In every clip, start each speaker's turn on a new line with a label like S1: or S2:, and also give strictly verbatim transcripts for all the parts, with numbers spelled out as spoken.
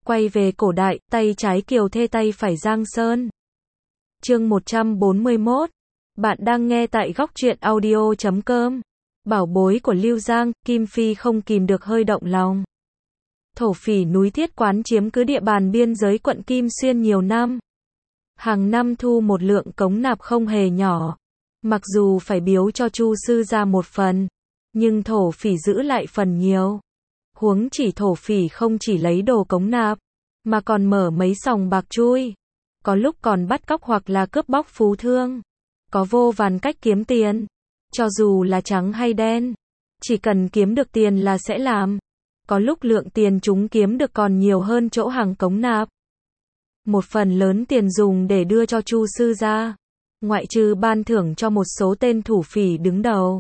S1: Quay về cổ đại, tay trái Kiều Thê tay phải Giang Sơn. Chương một trăm bốn mươi mốt. Bạn đang nghe tại góc truyện audio chấm com. Bảo bối của Lưu Giang, Kim Phi không kìm được hơi động lòng. Thổ phỉ núi Thiết Quán chiếm cứ địa bàn biên giới quận Kim Xuyên nhiều năm. Hàng năm thu một lượng cống nạp không hề nhỏ. Mặc dù phải biếu cho Chu sư ra một phần, nhưng thổ phỉ giữ lại phần nhiều. Huống chỉ thổ phỉ không chỉ lấy đồ cống nạp, mà còn mở mấy sòng bạc chui. Có lúc còn bắt cóc hoặc là cướp bóc phú thương. Có vô vàn cách kiếm tiền. Cho dù là trắng hay đen, chỉ cần kiếm được tiền là sẽ làm. Có lúc lượng tiền chúng kiếm được còn nhiều hơn chỗ hàng cống nạp. Một phần lớn tiền dùng để đưa cho Chu sư ra, ngoại trừ ban thưởng cho một số tên thủ phỉ đứng đầu.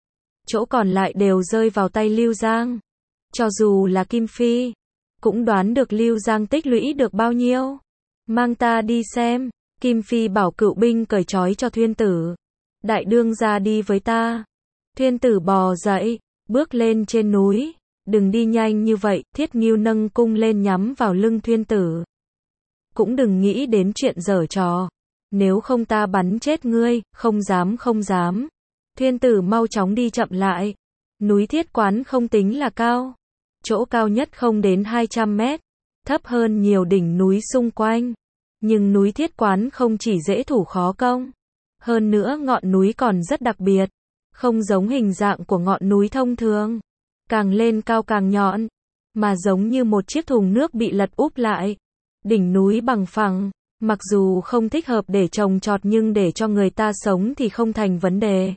S1: Chỗ còn lại đều rơi vào tay Lưu Giang. Cho dù là Kim Phi, cũng đoán được Lưu Giang tích lũy được bao nhiêu. Mang ta đi xem. Kim Phi bảo cựu binh cởi trói cho Thuyên Tử. Đại đương ra đi với ta. Thuyên Tử bò dậy, bước lên trên núi. Đừng đi nhanh như vậy, Thiết Ngưu nâng cung lên nhắm vào lưng Thuyên Tử. Cũng đừng nghĩ đến chuyện giở trò. Nếu không ta bắn chết ngươi, không dám không dám. Thuyên Tử mau chóng đi chậm lại. Núi Thiết Quán không tính là cao. Chỗ cao nhất không đến hai trăm mét. Thấp hơn nhiều đỉnh núi xung quanh. Nhưng núi Thiết Quán không chỉ dễ thủ khó công. Hơn nữa ngọn núi còn rất đặc biệt. Không giống hình dạng của ngọn núi thông thường. Càng lên cao càng nhọn. Mà giống như một chiếc thùng nước bị lật úp lại. Đỉnh núi bằng phẳng. Mặc dù không thích hợp để trồng trọt nhưng để cho người ta sống thì không thành vấn đề.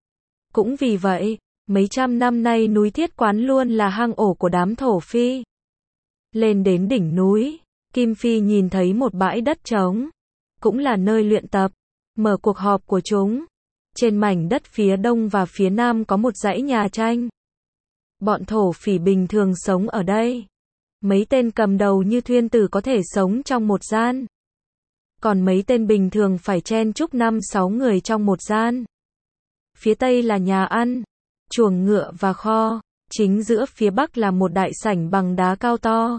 S1: Cũng vì vậy, mấy trăm năm nay núi Thiết Quán luôn là hang ổ của đám thổ phi. Lên đến đỉnh núi, Kim Phi nhìn thấy một bãi đất trống. Cũng là nơi luyện tập, mở cuộc họp của chúng. Trên mảnh đất phía đông và phía nam có một dãy nhà tranh. Bọn thổ phỉ bình thường sống ở đây. Mấy tên cầm đầu như Thuyên Tử có thể sống trong một gian. Còn mấy tên bình thường phải chen chúc năm sáu người trong một gian. Phía tây là nhà ăn, chuồng ngựa và kho. Chính giữa phía bắc là một đại sảnh bằng đá cao to.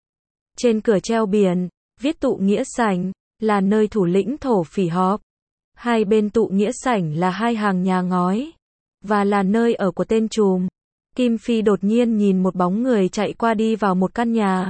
S1: Trên cửa treo biển, viết tụ nghĩa sảnh, là nơi thủ lĩnh thổ phỉ họp. Hai bên tụ nghĩa sảnh là hai hàng nhà ngói, và là nơi ở của tên trùm. Kim Phi đột nhiên nhìn một bóng người chạy qua đi vào một căn nhà.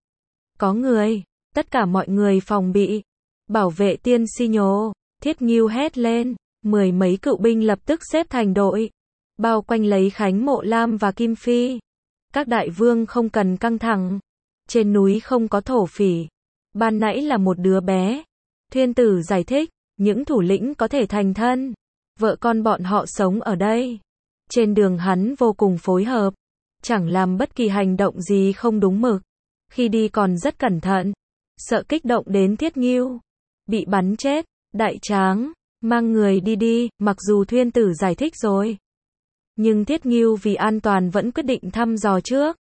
S1: Có người, tất cả mọi người phòng bị. Bảo vệ tiên si nhố, Thiết Ngưu hét lên, mười mấy cựu binh lập tức xếp thành đội. Bao quanh lấy Khánh Mộ Lam và Kim Phi. Các đại vương không cần căng thẳng. Trên núi không có thổ phỉ. Ban nãy là một đứa bé. Thuyên Tử giải thích, những thủ lĩnh có thể thành thân. Vợ con bọn họ sống ở đây. Trên đường hắn vô cùng phối hợp. Chẳng làm bất kỳ hành động gì không đúng mực. Khi đi còn rất cẩn thận. Sợ kích động đến Thiết Ngưu. Bị bắn chết. Đại tráng, mang người đi đi, mặc dù Thuyên Tử giải thích rồi. Nhưng Thiết Ngưu vì an toàn vẫn quyết định thăm dò trước.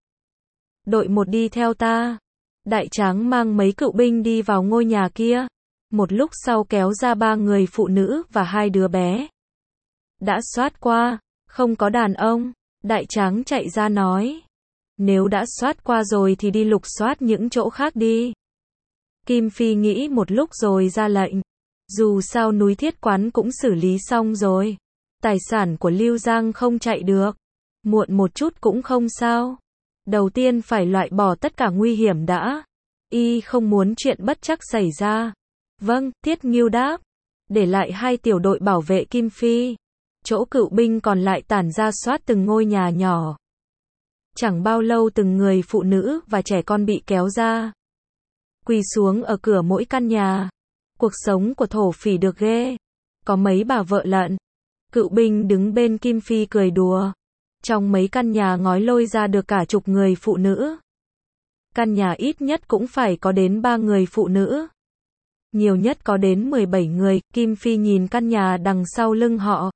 S1: Đội một đi theo ta. Đại tráng mang mấy cựu binh đi vào ngôi nhà kia. Một lúc sau kéo ra ba người phụ nữ và hai đứa bé. Đã soát qua, không có đàn ông. Đại tráng chạy ra nói. Nếu đã soát qua rồi thì đi lục soát những chỗ khác đi. Kim Phi nghĩ một lúc rồi ra lệnh. Dù sao núi Thiết Quán cũng xử lý xong rồi. Tài sản của Lưu Giang không chạy được. Muộn một chút cũng không sao. Đầu tiên phải loại bỏ tất cả nguy hiểm đã. Y không muốn chuyện bất trắc xảy ra. Vâng, Thiết Ngưu đáp. Để lại hai tiểu đội bảo vệ Kim Phi. Chỗ cựu binh còn lại tản ra soát từng ngôi nhà nhỏ. Chẳng bao lâu từng người phụ nữ và trẻ con bị kéo ra. Quỳ xuống ở cửa mỗi căn nhà. Cuộc sống của thổ phỉ được ghê. Có mấy bà vợ lận. Cựu binh đứng bên Kim Phi cười đùa. Trong mấy căn nhà ngói lôi ra được cả chục người phụ nữ. Căn nhà ít nhất cũng phải có đến ba người phụ nữ. Nhiều nhất có đến mười bảy người. Kim Phi nhìn căn nhà đằng sau lưng họ.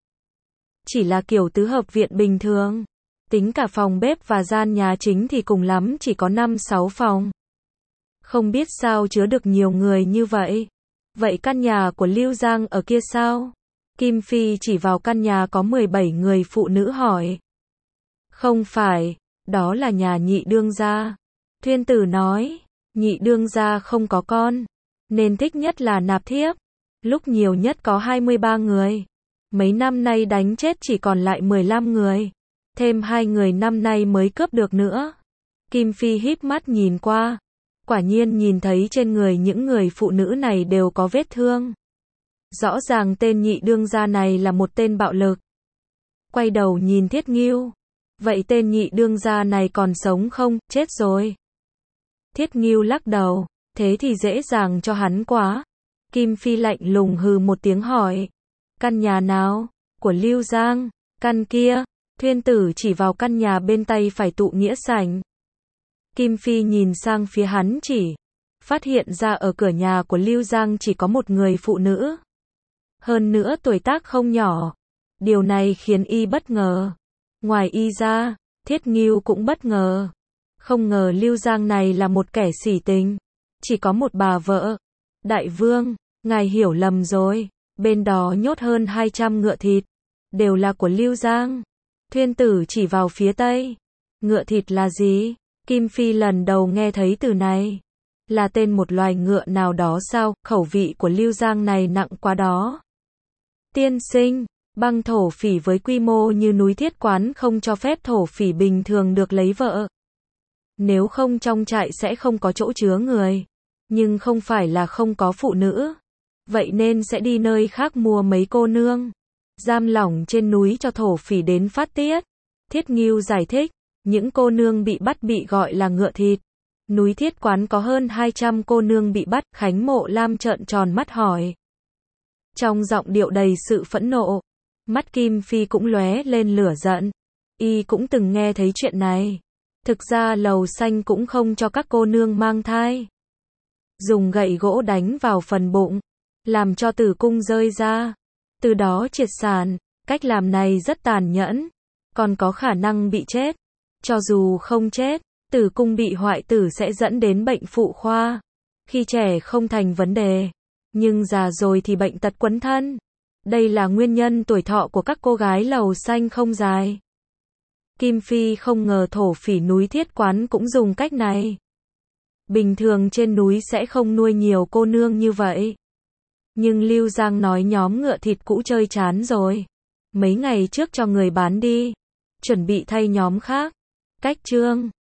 S1: Chỉ là kiểu tứ hợp viện bình thường. Tính cả phòng bếp và gian nhà chính thì cùng lắm chỉ có năm sáu phòng. Không biết sao chứa được nhiều người như vậy. Vậy căn nhà của Lưu Giang ở kia sao? Kim Phi chỉ vào căn nhà có mười bảy người phụ nữ hỏi. Không phải, đó là nhà nhị đương gia. Thuyên Tử nói, Nhị đương gia không có con, nên thích nhất là nạp thiếp. Lúc nhiều nhất có hai mươi ba người. Mấy năm nay đánh chết chỉ còn lại mười lăm người. Thêm hai người năm nay mới cướp được nữa. Kim Phi híp mắt nhìn qua. Quả nhiên nhìn thấy trên người những người phụ nữ này đều có vết thương. Rõ ràng tên nhị đương gia này là một tên bạo lực. Quay đầu nhìn Thiết Ngưu. Vậy tên nhị đương gia này còn sống không? Chết rồi. Thiết Ngưu lắc đầu. Thế thì dễ dàng cho hắn quá. Kim Phi lạnh lùng hừ một tiếng hỏi. Căn nhà nào? Của Lưu Giang. Căn kia. Thuyên Tử chỉ vào căn nhà bên tay phải tụ nghĩa sảnh. Kim Phi nhìn sang phía hắn chỉ. Phát hiện ra ở cửa nhà của Lưu Giang chỉ có một người phụ nữ. Hơn nữa tuổi tác không nhỏ. Điều này khiến y bất ngờ. Ngoài y ra, Thiết Ngưu cũng bất ngờ. Không ngờ Lưu Giang này là một kẻ sỉ tình. Chỉ có một bà vợ. Đại vương, ngài hiểu lầm rồi. Bên đó nhốt hơn hai trăm ngựa thịt. Đều là của Lưu Giang. Thuyên Tử chỉ vào phía tây. Ngựa thịt là gì? Kim Phi lần đầu nghe thấy từ này. Là tên một loài ngựa nào đó sao? Khẩu vị của Lưu Giang này nặng quá đó. Tiên sinh, băng thổ phỉ với quy mô như núi Thiết Quán không cho phép thổ phỉ bình thường được lấy vợ. Nếu không trong trại sẽ không có chỗ chứa người. Nhưng không phải là không có phụ nữ. Vậy nên sẽ đi nơi khác mua mấy cô nương. Giam lỏng trên núi cho thổ phỉ đến phát tiết. Thiết Ngưu giải thích. Những cô nương bị bắt bị gọi là ngựa thịt. Núi Thiết Quán có hơn hai trăm cô nương bị bắt. Khánh Mộ Lam trợn tròn mắt hỏi. Trong giọng điệu đầy sự phẫn nộ. Mắt Kim Phi cũng lóe lên lửa giận. Y cũng từng nghe thấy chuyện này. Thực ra Lầu Xanh cũng không cho các cô nương mang thai. Dùng gậy gỗ đánh vào phần bụng. Làm cho tử cung rơi ra. Từ đó triệt sản. Cách làm này rất tàn nhẫn. Còn có khả năng bị chết. Cho dù không chết, tử cung bị hoại tử sẽ dẫn đến bệnh phụ khoa. Khi trẻ không thành vấn đề. Nhưng già rồi thì bệnh tật quấn thân. Đây là nguyên nhân tuổi thọ của các cô gái Lầu Xanh không dài. Kim Phi không ngờ thổ phỉ núi Thiết Quán cũng dùng cách này. Bình thường trên núi sẽ không nuôi nhiều cô nương như vậy. Nhưng Lưu Giang nói nhóm ngựa thịt cũ chơi chán rồi. Mấy ngày trước cho người bán đi. Chuẩn bị thay nhóm khác. Cách chương